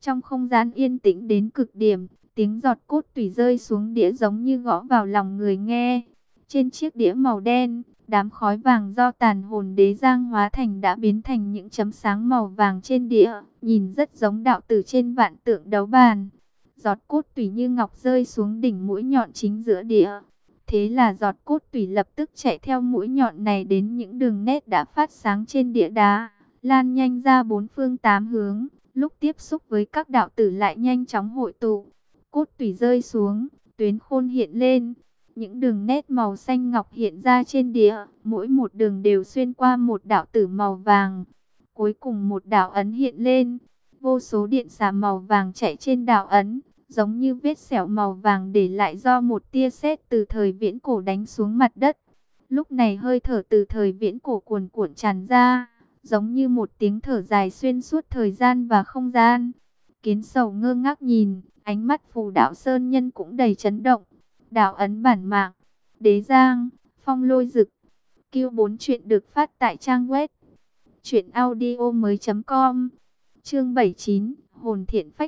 Trong không gian yên tĩnh đến cực điểm, tiếng giọt cốt tủy rơi xuống đĩa giống như gõ vào lòng người nghe. Trên chiếc đĩa màu đen, đám khói vàng do tàn hồn đế giang hóa thành đã biến thành những chấm sáng màu vàng trên đĩa, nhìn rất giống đạo tử trên vạn tượng đấu bàn. Giọt cốt tủy như ngọc rơi xuống đỉnh mũi nhọn chính giữa đĩa. Thế là giọt cốt tủy lập tức chạy theo mũi nhọn này đến những đường nét đã phát sáng trên đĩa đá, lan nhanh ra bốn phương tám hướng, lúc tiếp xúc với các đạo tử lại nhanh chóng hội tụ. Cốt tủy rơi xuống, tuyến khôn hiện lên, những đường nét màu xanh ngọc hiện ra trên đĩa, mỗi một đường đều xuyên qua một đạo tử màu vàng. Cuối cùng một đạo ấn hiện lên, vô số điện xà màu vàng chạy trên đạo ấn, giống như vết sẹo màu vàng để lại do một tia sét từ thời viễn cổ đánh xuống mặt đất. Lúc này hơi thở từ thời viễn cổ cuồn cuộn tràn ra, giống như một tiếng thở dài xuyên suốt thời gian và không gian. Kiến Sầu ngơ ngác nhìn, ánh mắt Phù Đạo Sơn Nhân cũng đầy chấn động. Đạo ấn bản mạng, Đế Giang, Phong Lôi Dực. Q4 chuyện được phát tại trang web truyệnaudiomoi.com. Chương 79, Hồn Thiện Phách.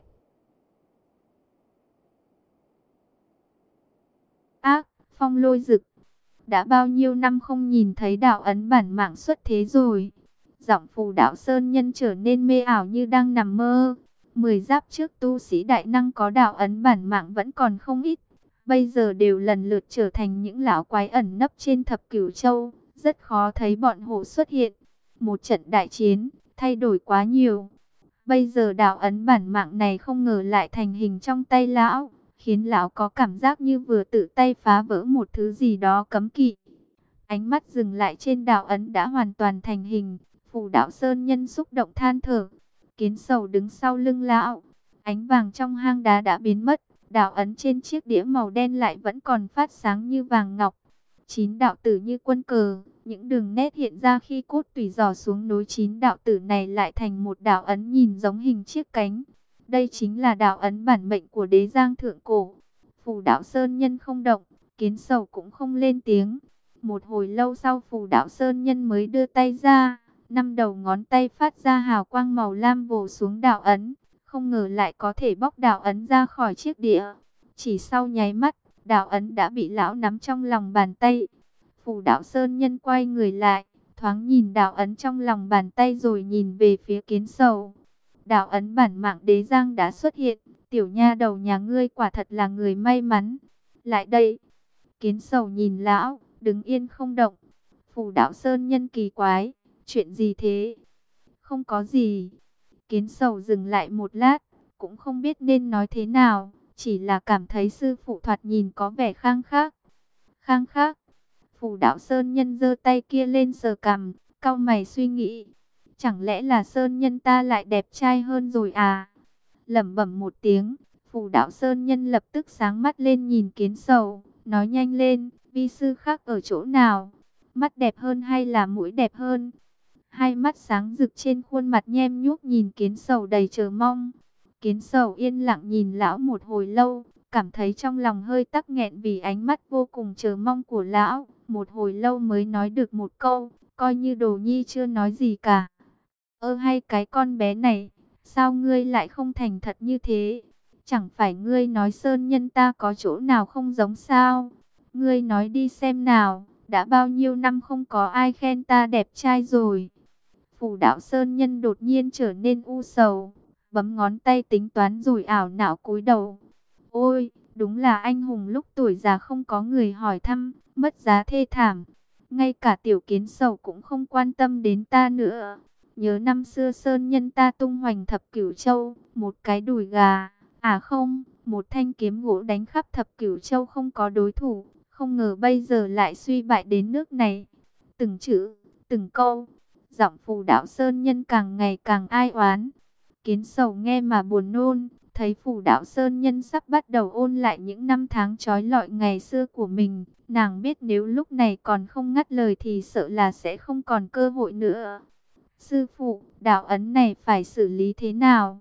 Ác, Phong Lôi Dực. Đã bao nhiêu năm không nhìn thấy đạo ấn bản mạng xuất thế rồi. Giọng Phù Đạo Sơn Nhân trở nên mê ảo như đang nằm mơ. 10 giáp trước tu sĩ đại năng có đạo ấn bản mạng vẫn còn không ít. Bây giờ đều lần lượt trở thành những lão quái ẩn nấp trên thập cửu châu. Rất khó thấy bọn họ xuất hiện. Một trận đại chiến, thay đổi quá nhiều. Bây giờ đạo ấn bản mạng này không ngờ lại thành hình trong tay lão, khiến lão có cảm giác như vừa tự tay phá vỡ một thứ gì đó cấm kỵ. Ánh mắt dừng lại trên đạo ấn đã hoàn toàn thành hình. Phù Đạo Sơn Nhân xúc động than thở. Kiến Sầu đứng sau lưng lão. Ánh vàng trong hang đá đã biến mất. Đạo ấn trên chiếc đĩa màu đen lại vẫn còn phát sáng như vàng ngọc. 9 đạo tử như quân cờ. Những đường nét hiện ra khi cốt tủy dò xuống nối 9 đạo tử này lại thành một đạo ấn nhìn giống hình chiếc cánh. Đây chính là đạo ấn bản mệnh của Đế Giang thượng cổ. Phù Đạo Sơn Nhân không động, Kiến Sầu cũng không lên tiếng. Một hồi lâu sau Phù Đạo Sơn Nhân mới đưa tay ra. 5 đầu ngón tay phát ra hào quang màu lam vồ xuống đạo ấn. Không ngờ lại có thể bóc đạo ấn ra khỏi chiếc đĩa. Chỉ sau nháy mắt, đạo ấn đã bị lão nắm trong lòng bàn tay. Phù Đạo Sơn Nhân quay người lại, thoáng nhìn đạo ấn trong lòng bàn tay rồi nhìn về phía Kiến Sầu. Đạo ấn bản mạng Đế Giang đã xuất hiện, tiểu nha đầu nhà ngươi quả thật là người may mắn. Lại đây. Kiến Sầu nhìn lão, đứng yên không động. Phù Đạo Sơn Nhân kỳ quái, chuyện gì thế? Không có gì. Kiến Sầu dừng lại một lát, cũng không biết nên nói thế nào, chỉ là cảm thấy sư phụ thoạt nhìn có vẻ khang khác. Khang khác. Phù Đạo Sơn Nhân giơ tay kia lên sờ cằm, cau mày suy nghĩ. Chẳng lẽ là Sơn Nhân ta lại đẹp trai hơn rồi à? Lẩm bẩm một tiếng, Phù Đạo Sơn Nhân lập tức sáng mắt lên nhìn Kiến Sầu, nói nhanh lên, vi sư khác ở chỗ nào? Mắt đẹp hơn hay là mũi đẹp hơn? Hai mắt sáng rực trên khuôn mặt nhem nhuốc nhìn Kiến Sầu đầy chờ mong. Kiến Sầu yên lặng nhìn lão một hồi lâu, cảm thấy trong lòng hơi tắc nghẹn vì ánh mắt vô cùng chờ mong của lão. Một hồi lâu mới nói được một câu, coi như Đồ Nhi chưa nói gì cả. Hay cái con bé này, sao ngươi lại không thành thật như thế? Chẳng phải ngươi nói Sơn Nhân ta có chỗ nào không giống sao? Ngươi nói đi xem nào, đã bao nhiêu năm không có ai khen ta đẹp trai rồi. Phù Đạo Sơn Nhân đột nhiên trở nên u sầu, bấm ngón tay tính toán rồi ảo não cúi đầu. Ôi, đúng là anh hùng lúc tuổi già không có người hỏi thăm, mất giá thê thảm. Ngay cả tiểu Kiến Sầu cũng không quan tâm đến ta nữa. Nhớ năm xưa Sơn Nhân ta tung hoành thập cửu châu, một cái đùi gà, không, một thanh kiếm gỗ đánh khắp thập cửu châu không có đối thủ. Không ngờ bây giờ lại suy bại đến nước này. Từng chữ, từng câu, giọng Phù Đạo Sơn Nhân càng ngày càng ai oán. Kiến Sầu nghe mà buồn nôn, thấy Phù Đạo Sơn Nhân sắp bắt đầu ôn lại những năm tháng trói lọi ngày xưa của mình. Nàng biết nếu lúc này còn không ngắt lời thì sợ là sẽ không còn cơ hội nữa. Sư phụ, đạo ấn này phải xử lý thế nào?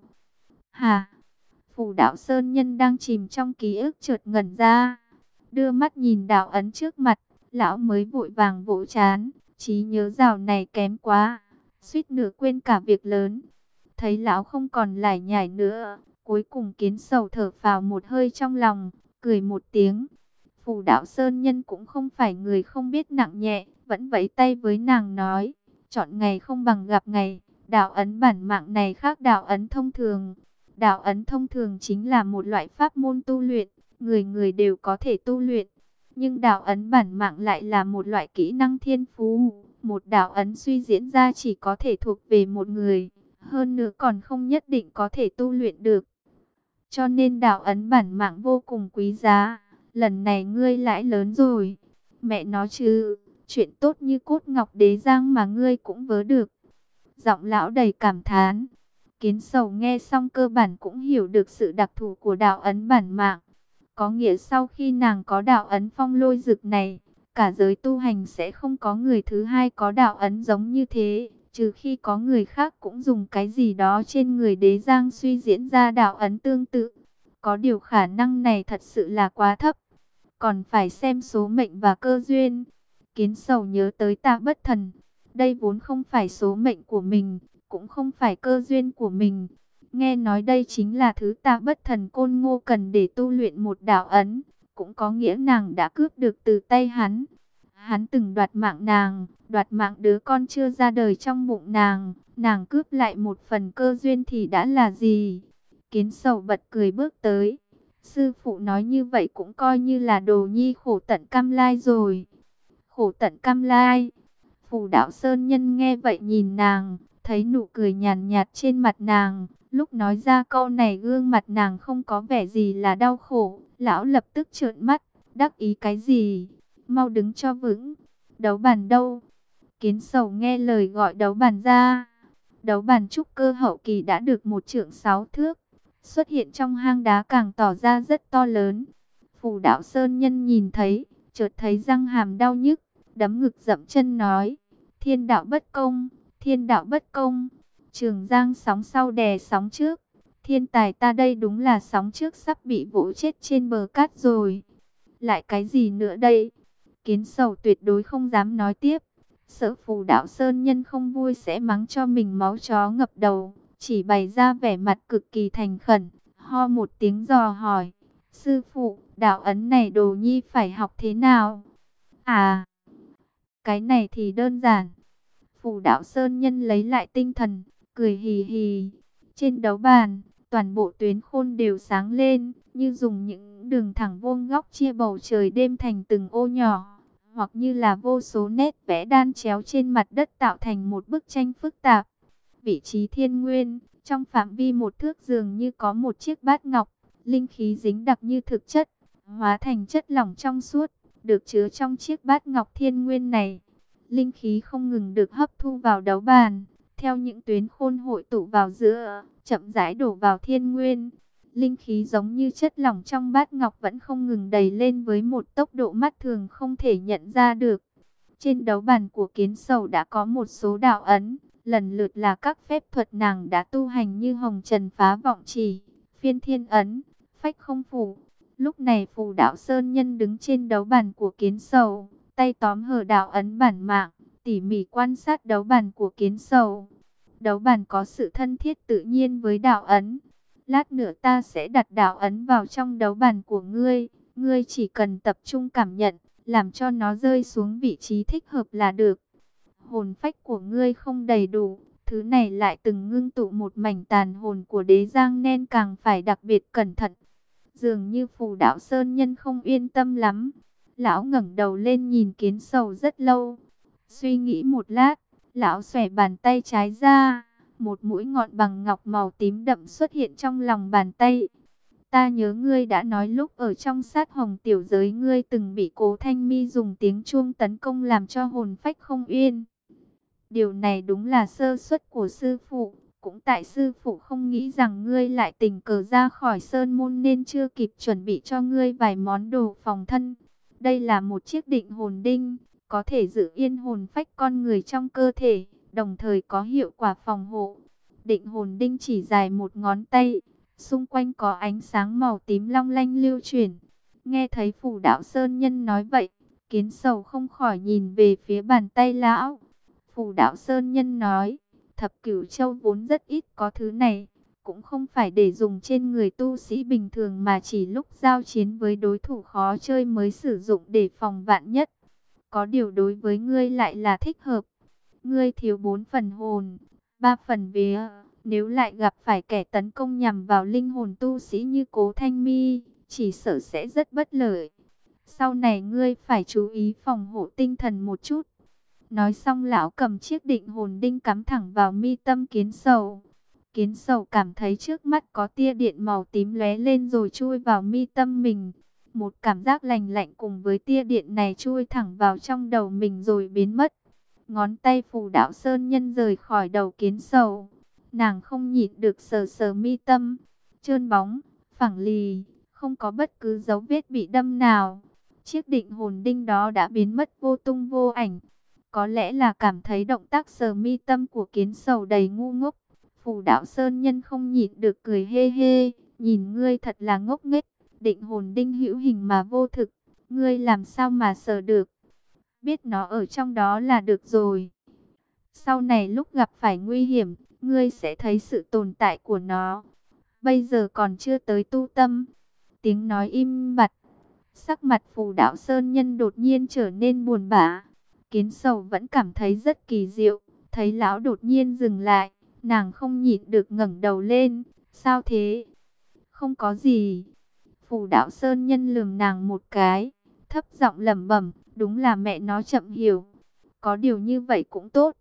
Hả? Phù Đạo Sơn Nhân đang chìm trong ký ức chợt ngẩn ra. Đưa mắt nhìn đạo ấn trước mặt, lão mới vội vàng vỗ trán. Trí nhớ dạo này kém quá, suýt nửa quên cả việc lớn. Thấy lão không còn lải nhải nữa, Cuối cùng Kiến Sầu thở phào một hơi trong lòng, cười một tiếng. Phù Đạo Sơn Nhân cũng không phải người không biết nặng nhẹ, vẫn vẫy tay với nàng nói, chọn ngày không bằng gặp ngày, đạo ấn bản mạng này khác đạo ấn thông thường. Đạo ấn thông thường chính là một loại pháp môn tu luyện, người người đều có thể tu luyện. Nhưng đạo ấn bản mạng lại là một loại kỹ năng thiên phú, một đạo ấn suy diễn ra chỉ có thể thuộc về một người, hơn nữa còn không nhất định có thể tu luyện được. Cho nên đạo ấn bản mạng vô cùng quý giá. Lần này ngươi lãi lớn rồi. Mẹ nói chứ, chuyện tốt như cốt ngọc đế giang mà ngươi cũng vớ được. Giọng lão đầy cảm thán. Kiến Sầu nghe xong cơ bản cũng hiểu được sự đặc thù của đạo ấn bản mạng. Có nghĩa sau khi nàng có đạo ấn phong lôi dực này, cả giới tu hành sẽ không có người thứ hai có đạo ấn giống như thế, trừ khi có người khác cũng dùng cái gì đó trên người đế giang suy diễn ra đạo ấn tương tự. Có điều khả năng này thật sự là quá thấp, còn phải xem số mệnh và cơ duyên. Kiến Sầu nhớ tới Tạ Bất Thần, đây vốn không phải số mệnh của mình, cũng không phải cơ duyên của mình. Nghe nói đây chính là thứ Tạ Bất Thần Côn Ngô cần để tu luyện một đạo ấn, cũng có nghĩa nàng đã cướp được từ tay hắn. Hắn từng đoạt mạng nàng, đoạt mạng đứa con chưa ra đời trong bụng nàng cướp lại một phần cơ duyên thì đã là gì? Kiến Sầu bật cười bước tới. Sư phụ nói như vậy cũng coi như là đồ nhi khổ tận cam lai rồi. Khổ tận cam lai. Phù Đạo Sơn Nhân nghe vậy nhìn nàng, thấy nụ cười nhàn nhạt trên mặt nàng. Lúc nói ra câu này gương mặt nàng không có vẻ gì là đau khổ. Lão lập tức trợn mắt, đắc ý cái gì? Mau đứng cho vững. Đấu bàn đâu? Kiến Sầu nghe lời gọi đấu bàn ra. Đấu bàn trúc cơ hậu kỳ đã được 1 trượng 6 thước. Xuất hiện trong hang đá càng tỏ ra rất to lớn. Phù Đạo Sơn Nhân nhìn thấy, chợt thấy răng hàm đau nhức, đấm ngực dậm chân nói, thiên đạo bất công, thiên đạo bất công. Trường giang sóng sau đè sóng trước, thiên tài ta đây đúng là sóng trước sắp bị vỗ chết trên bờ cát rồi. Lại cái gì nữa đây? Kiến Sầu tuyệt đối không dám nói tiếp, sợ Phù Đạo Sơn Nhân không vui sẽ mắng cho mình máu chó ngập đầu. Chỉ bày ra vẻ mặt cực kỳ thành khẩn, ho một tiếng dò hỏi, sư phụ, đạo ấn này đồ nhi phải học thế nào? À, cái này thì đơn giản. Phù Đạo Sơn Nhân lấy lại tinh thần, cười hì hì. Trên đấu bàn, toàn bộ tuyến khôn đều sáng lên, như dùng những đường thẳng vuông góc chia bầu trời đêm thành từng ô nhỏ, hoặc như là vô số nét vẽ đan chéo trên mặt đất tạo thành một bức tranh phức tạp. Vị trí thiên nguyên, trong phạm vi 1 thước dường như có một chiếc bát ngọc, linh khí dính đặc như thực chất, hóa thành chất lỏng trong suốt, được chứa trong chiếc bát ngọc thiên nguyên này. Linh khí không ngừng được hấp thu vào đấu bàn, theo những tuyến khôn hội tụ vào giữa, chậm rãi đổ vào thiên nguyên. Linh khí giống như chất lỏng trong bát ngọc vẫn không ngừng đầy lên với một tốc độ mắt thường không thể nhận ra được. Trên đấu bàn của Kiến Sầu đã có một số đạo ấn, lần lượt là các phép thuật nàng đã tu hành như hồng trần phá vọng chỉ, phiên thiên ấn, phách không phủ. Lúc này Phù Đạo Sơn Nhân đứng trên đấu bàn của Kiến Sầu, tay tóm hở đạo ấn bản mạng, tỉ mỉ quan sát đấu bàn của Kiến Sầu. Đấu bàn có sự thân thiết tự nhiên với đạo ấn. Lát nữa ta sẽ đặt đạo ấn vào trong đấu bàn của ngươi, ngươi chỉ cần tập trung cảm nhận, làm cho nó rơi xuống vị trí thích hợp là được. Hồn phách của ngươi không đầy đủ, thứ này lại từng ngưng tụ một mảnh tàn hồn của đế giang nên càng phải đặc biệt cẩn thận. Dường như Phù Đạo Sơn Nhân không yên tâm lắm. Lão ngẩng đầu lên nhìn Kiến Sầu rất lâu. Suy nghĩ một lát, lão xòe bàn tay trái ra. Một mũi ngọn bằng ngọc màu tím đậm xuất hiện trong lòng bàn tay. Ta nhớ ngươi đã nói lúc ở trong sát hồng tiểu giới ngươi từng bị Cố Thanh Mi dùng tiếng chuông tấn công làm cho hồn phách không yên. Điều này đúng là sơ suất của sư phụ. Cũng tại sư phụ không nghĩ rằng ngươi lại tình cờ ra khỏi sơn môn nên chưa kịp chuẩn bị cho ngươi vài món đồ phòng thân. Đây là một chiếc định hồn đinh, có thể giữ yên hồn phách con người trong cơ thể, đồng thời có hiệu quả phòng hộ. Định hồn đinh chỉ dài 1 ngón tay, xung quanh có ánh sáng màu tím long lanh lưu chuyển. Nghe thấy Phù Đạo Sơn Nhân nói vậy, Kiến Sầu không khỏi nhìn về phía bàn tay lão. Phù Đạo Sơn Nhân nói, Thập Cửu Châu vốn rất ít có thứ này, cũng không phải để dùng trên người tu sĩ bình thường mà chỉ lúc giao chiến với đối thủ khó chơi mới sử dụng để phòng vạn nhất. Có điều đối với ngươi lại là thích hợp. Ngươi thiếu 4 phần hồn, 3 phần vía. Nếu lại gặp phải kẻ tấn công nhằm vào linh hồn tu sĩ như Cố Thanh Mi, chỉ sợ sẽ rất bất lợi. Sau này ngươi phải chú ý phòng hộ tinh thần một chút. Nói xong lão cầm chiếc định hồn đinh cắm thẳng vào mi tâm Kiến Sầu. Kiến Sầu cảm thấy trước mắt có tia điện màu tím lóe lên rồi chui vào mi tâm mình. Một cảm giác lành lạnh cùng với tia điện này chui thẳng vào trong đầu mình rồi biến mất. Ngón tay Phù Đạo Sơn Nhân rời khỏi đầu Kiến Sầu. Nàng không nhịn được sờ sờ mi tâm, trơn bóng, phẳng lì, không có bất cứ dấu vết bị đâm nào. Chiếc định hồn đinh đó đã biến mất vô tung vô ảnh. Có lẽ là cảm thấy động tác sờ mi tâm của Kiến Sầu đầy ngu ngốc, Phù Đạo Sơn Nhân không nhịn được cười hê hê, nhìn ngươi thật là ngốc nghếch, định hồn đinh hữu hình mà vô thực, ngươi làm sao mà sờ được, biết nó ở trong đó là được rồi. Sau này lúc gặp phải nguy hiểm, ngươi sẽ thấy sự tồn tại của nó, bây giờ còn chưa tới tu tâm. Tiếng nói im bặt, sắc mặt Phù Đạo Sơn Nhân đột nhiên trở nên buồn bã. Kiến Sầu vẫn cảm thấy rất kỳ diệu, thấy lão đột nhiên dừng lại, nàng không nhịn được ngẩng đầu lên. Sao thế? Không có gì. Phù Đạo Sơn Nhân lườm nàng một cái, thấp giọng lẩm bẩm, đúng là mẹ nó chậm hiểu. Có điều như vậy cũng tốt.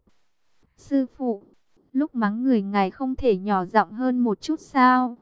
Sư phụ, lúc mắng người ngài không thể nhỏ giọng hơn một chút sao?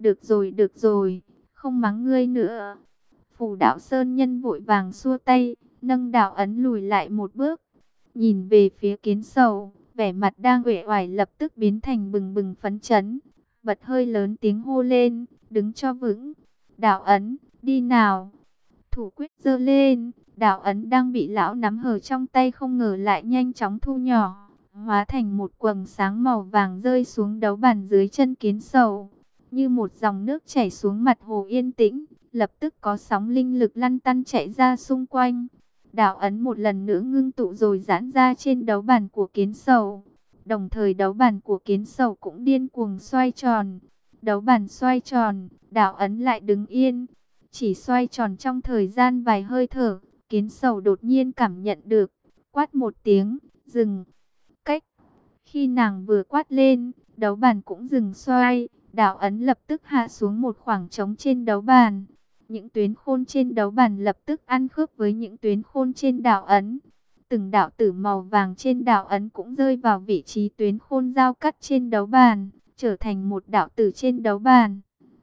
Được rồi, không mắng ngươi nữa. Phù Đạo Sơn Nhân vội vàng xua tay, nâng đạo ấn lùi lại một bước, nhìn về phía Kiến Sầu, vẻ mặt đang uể oải lập tức biến thành bừng bừng phấn chấn, bật hơi lớn tiếng hô lên, đứng cho vững, đạo ấn, đi nào. Thủ quyết giơ lên, đạo ấn đang bị lão nắm hờ trong tay không ngờ lại nhanh chóng thu nhỏ, hóa thành một quầng sáng màu vàng rơi xuống đấu bàn dưới chân Kiến Sầu, như một dòng nước chảy xuống mặt hồ yên tĩnh. Lập tức có sóng linh lực lăn tăn chạy ra xung quanh. Đạo ấn một lần nữa ngưng tụ rồi giãn ra trên đấu bàn của Kiến Sầu. Đồng thời đấu bàn của Kiến Sầu cũng điên cuồng xoay tròn. Đấu bàn xoay tròn, đạo ấn lại đứng yên. Chỉ xoay tròn trong thời gian vài hơi thở, Kiến Sầu đột nhiên cảm nhận được. Quát một tiếng, dừng. Cách. Khi nàng vừa quát lên, đấu bàn cũng dừng xoay. Đạo ấn lập tức hạ xuống một khoảng trống trên đấu bàn. Những tuyến khôn trên đấu bàn lập tức ăn khớp với những tuyến khôn trên đạo ấn. Từng đạo tử màu vàng trên đạo ấn cũng rơi vào vị trí tuyến khôn giao cắt trên đấu bàn, trở thành một đạo tử trên đấu bàn.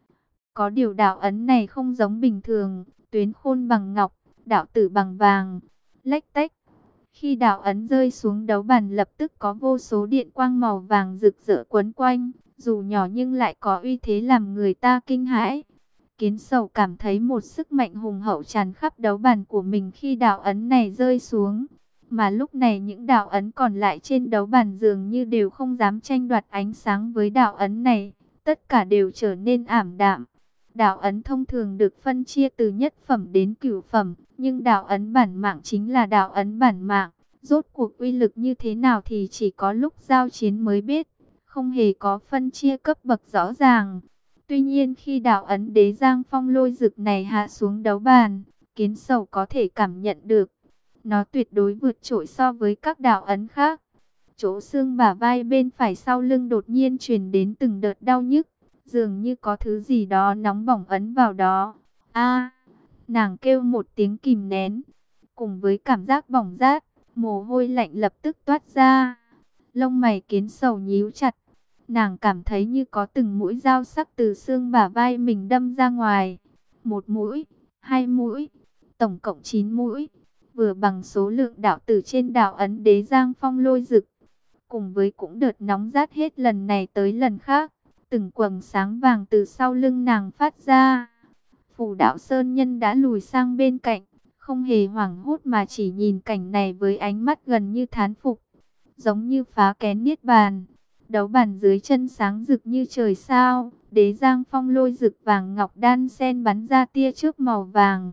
Có điều đạo ấn này không giống bình thường, tuyến khôn bằng ngọc, đạo tử bằng vàng. Lách tách. Khi đạo ấn rơi xuống đấu bàn lập tức có vô số điện quang màu vàng rực rỡ quấn quanh, dù nhỏ nhưng lại có uy thế làm người ta kinh hãi. Kiến Sầu cảm thấy một sức mạnh hùng hậu tràn khắp đấu bàn của mình khi đạo ấn này rơi xuống. Mà lúc này những đạo ấn còn lại trên đấu bàn dường như đều không dám tranh đoạt ánh sáng với đạo ấn này. Tất cả đều trở nên ảm đạm. Đạo ấn thông thường được phân chia từ nhất phẩm đến cửu phẩm. Nhưng đạo ấn bản mạng chính là đạo ấn bản mạng. Rốt cuộc uy lực như thế nào thì chỉ có lúc giao chiến mới biết. Không hề có phân chia cấp bậc rõ ràng. Tuy nhiên khi đạo ấn đế giang phong lôi dực này hạ xuống đấu bàn, Kiến Sầu có thể cảm nhận được. Nó tuyệt đối vượt trội so với các đạo ấn khác. Chỗ xương bả vai bên phải sau lưng đột nhiên truyền đến từng đợt đau nhức. Dường như có thứ gì đó nóng bỏng ấn vào đó. A, nàng kêu một tiếng kìm nén. Cùng với cảm giác bỏng rát, mồ hôi lạnh lập tức toát ra. Lông mày Kiến Sầu nhíu chặt. Nàng cảm thấy như có từng mũi dao sắc từ xương bả vai mình đâm ra ngoài. Một mũi, hai mũi, tổng cộng 9 mũi. Vừa bằng số lượng đạo tử trên đạo ấn đế giang phong lôi dực. Cùng với cũng đợt nóng rát hết lần này tới lần khác. Từng quầng sáng vàng từ sau lưng nàng phát ra. Phù Đạo Sơn Nhân đã lùi sang bên cạnh. Không hề hoảng hốt mà chỉ nhìn cảnh này với ánh mắt gần như thán phục. Giống như phá kén niết bàn. Đấu bàn dưới chân sáng rực như trời sao, đế giang phong lôi rực vàng ngọc đan sen bắn ra tia chớp màu vàng.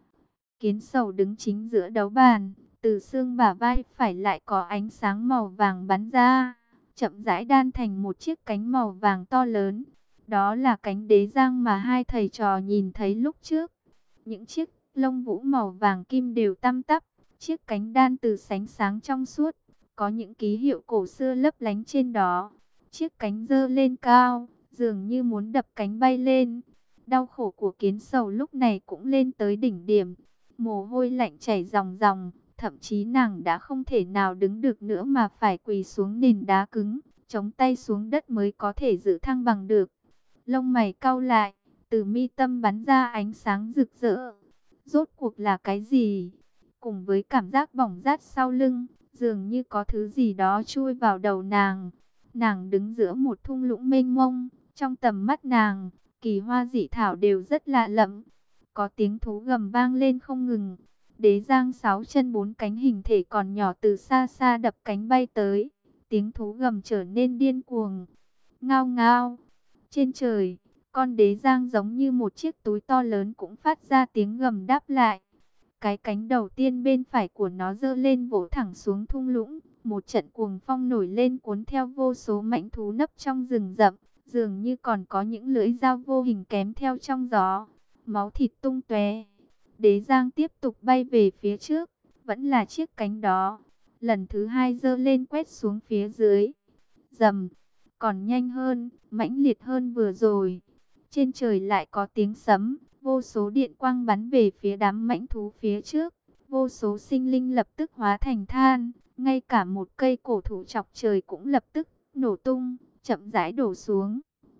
Kiến Sầu đứng chính giữa đấu bàn, từ xương bả vai phải lại có ánh sáng màu vàng bắn ra, chậm rãi đan thành một chiếc cánh màu vàng to lớn. Đó là cánh đế giang mà hai thầy trò nhìn thấy lúc trước. Những chiếc lông vũ màu vàng kim đều tăm tắp, chiếc cánh đan từ sánh sáng trong suốt, có những ký hiệu cổ xưa lấp lánh trên đó. Chiếc cánh giơ lên cao, dường như muốn đập cánh bay lên. Đau khổ của Kiến Sầu lúc này cũng lên tới đỉnh điểm. Mồ hôi lạnh chảy ròng ròng, thậm chí nàng đã không thể nào đứng được nữa mà phải quỳ xuống nền đá cứng, chống tay xuống đất mới có thể giữ thăng bằng được. Lông mày cau lại, từ mi tâm bắn ra ánh sáng rực rỡ. Rốt cuộc là cái gì? Cùng với cảm giác bỏng rát sau lưng, dường như có thứ gì đó chui vào đầu nàng. Nàng đứng giữa một thung lũng mênh mông, trong tầm mắt nàng, kỳ hoa dị thảo đều rất lạ lẫm. Có tiếng thú gầm vang lên không ngừng. Đế giang sáu chân bốn cánh hình thể còn nhỏ từ xa xa đập cánh bay tới. Tiếng thú gầm trở nên điên cuồng. Ngao ngao. Trên trời, con đế giang giống như một chiếc túi to lớn cũng phát ra tiếng gầm đáp lại. Cái cánh đầu tiên bên phải của nó giơ lên vỗ thẳng xuống thung lũng. Một trận cuồng phong nổi lên cuốn theo vô số mãnh thú nấp trong rừng rậm. Dường như còn có những lưỡi dao vô hình kém theo trong gió. Máu thịt tung tóe. Đế giang tiếp tục bay về phía trước. Vẫn là chiếc cánh đó. Lần thứ hai giơ lên quét xuống phía dưới. Rầm. Còn nhanh hơn, mãnh liệt hơn vừa rồi. Trên trời lại có tiếng sấm. Vô số điện quang bắn về phía đám mãnh thú phía trước. Vô số sinh linh lập tức hóa thành than. Ngay cả một cây cổ thụ chọc trời cũng lập tức nổ tung, chậm rãi đổ xuống.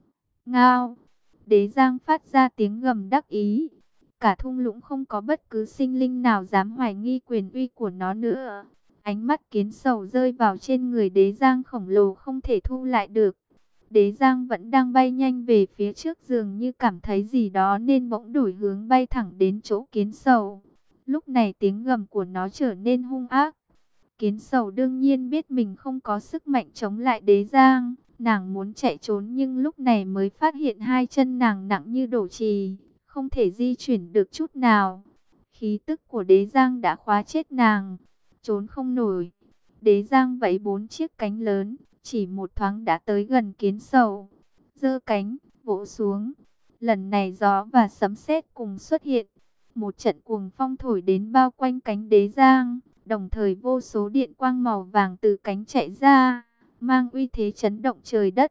Ngao! Đế giang phát ra tiếng gầm đắc ý. Cả thung lũng không có bất cứ sinh linh nào dám hoài nghi quyền uy của nó nữa. Ánh mắt Kiến Sầu rơi vào trên người đế giang khổng lồ không thể thu lại được. Đế giang vẫn đang bay nhanh về phía trước, dường như cảm thấy gì đó nên bỗng đổi hướng bay thẳng đến chỗ Kiến Sầu. Lúc này tiếng gầm của nó trở nên hung ác. Kiến Sầu đương nhiên biết mình không có sức mạnh chống lại đế giang. Nàng muốn chạy trốn nhưng lúc này mới phát hiện hai chân nàng nặng như đổ chì, không thể di chuyển được chút nào. Khí tức của đế giang đã khóa chết nàng, trốn không nổi. Đế giang vẫy bốn chiếc cánh lớn, chỉ một thoáng đã tới gần Kiến Sầu. Giơ cánh, vỗ xuống. Lần này gió và sấm sét cùng xuất hiện. Một trận cuồng phong thổi đến bao quanh cánh đế giang. Đồng thời vô số điện quang màu vàng từ cánh chạy ra, mang uy thế chấn động trời đất.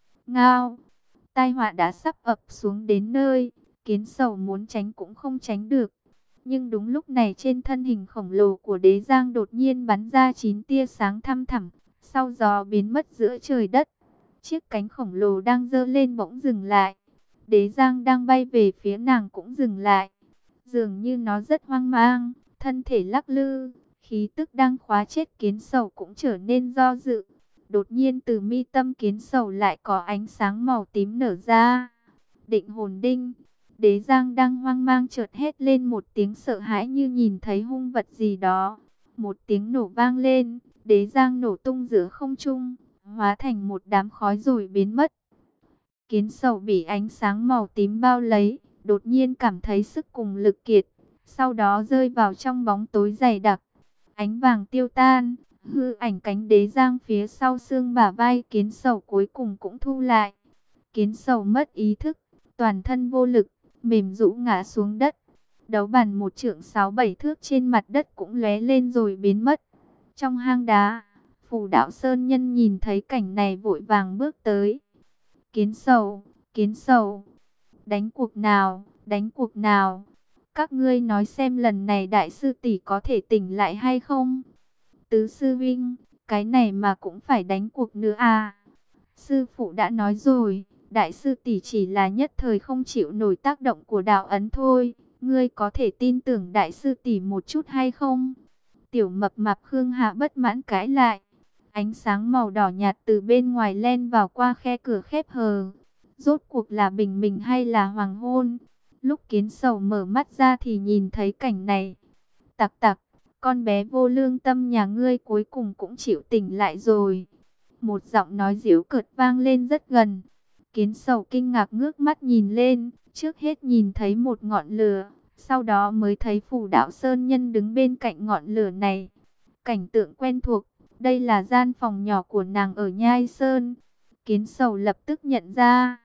Ngao! Tai họa đã sắp ập xuống đến nơi. Kiến Sầu muốn tránh cũng không tránh được. Nhưng đúng lúc này trên thân hình khổng lồ của đế giang đột nhiên bắn ra 9 tia sáng thăm thẳm, sau gió biến mất giữa trời đất. Chiếc cánh khổng lồ đang giơ lên bỗng dừng lại. Đế giang đang bay về phía nàng cũng dừng lại. Dường như nó rất hoang mang, thân thể lắc lư. Khí tức đang khóa chết Kiến Sầu cũng trở nên do dự. Đột nhiên từ mi tâm Kiến Sầu lại có ánh sáng màu tím nở ra. Định hồn đinh. Đế giang đang hoang mang chợt hét lên một tiếng sợ hãi như nhìn thấy hung vật gì đó. Một tiếng nổ vang lên, đế giang nổ tung giữa không trung, hóa thành một đám khói rồi biến mất. Kiến Sầu bị ánh sáng màu tím bao lấy, đột nhiên cảm thấy sức cùng lực kiệt, sau đó rơi vào trong bóng tối dày đặc. Ánh vàng tiêu tan, hư ảnh cánh đế giang phía sau xương bả vai Kiến Sầu cuối cùng cũng thu lại. Kiến Sầu mất ý thức, toàn thân vô lực, mềm rũ ngã xuống đất. Đấu bàn một trượng 6-7 thước trên mặt đất cũng lóe lên rồi biến mất. Trong hang đá, Phù Đạo Sơn Nhân nhìn thấy cảnh này vội vàng bước tới. Kiến Sầu, Kiến Sầu, đánh cuộc nào, đánh cuộc nào. Các ngươi nói xem lần này đại sư tỷ có thể tỉnh lại hay không? Tứ sư vinh, cái này mà cũng phải đánh cuộc nữa à? Sư phụ đã nói rồi, đại sư tỷ chỉ là nhất thời không chịu nổi tác động của đạo ấn thôi. Ngươi có thể tin tưởng đại sư tỷ một chút hay không? Tiểu mập mạp Khương Hạ bất mãn cãi lại. Ánh sáng màu đỏ nhạt từ bên ngoài len vào qua khe cửa khép hờ. Rốt cuộc là bình minh hay là hoàng hôn? Lúc Kiến Sầu mở mắt ra thì nhìn thấy cảnh này. Tặc tặc, con bé vô lương tâm nhà ngươi cuối cùng cũng chịu tỉnh lại rồi. Một giọng nói giễu cợt vang lên rất gần. Kiến Sầu kinh ngạc ngước mắt nhìn lên, trước hết nhìn thấy một ngọn lửa, sau đó mới thấy Phù Đạo Sơn Nhân đứng bên cạnh ngọn lửa này. Cảnh tượng quen thuộc, đây là gian phòng nhỏ của nàng ở Nhai Sơn. Kiến Sầu lập tức nhận ra.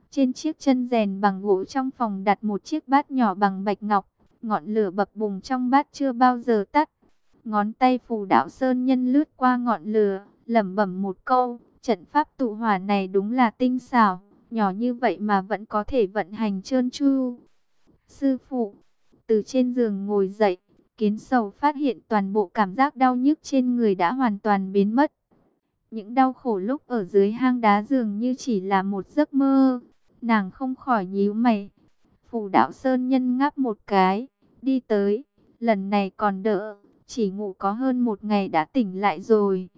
Trên chiếc chân rèn bằng gỗ trong phòng đặt một chiếc bát nhỏ bằng bạch ngọc. Ngọn lửa bập bùng trong bát chưa bao giờ tắt. Ngón tay Phù Đạo Sơn Nhân lướt qua ngọn lửa, lẩm bẩm một câu, trận pháp tụ hỏa này đúng là tinh xảo, nhỏ như vậy mà vẫn có thể vận hành trơn tru. Sư phụ, từ trên giường ngồi dậy, Kiến Sầu phát hiện toàn bộ cảm giác đau nhức trên người đã hoàn toàn biến mất. Những đau khổ lúc ở dưới hang đá dường như chỉ là một giấc mơ. Nàng không khỏi nhíu mày. Phù Đạo Sơn Nhân ngáp một cái, đi tới, lần này còn đỡ, chỉ ngủ có hơn một ngày đã tỉnh lại rồi.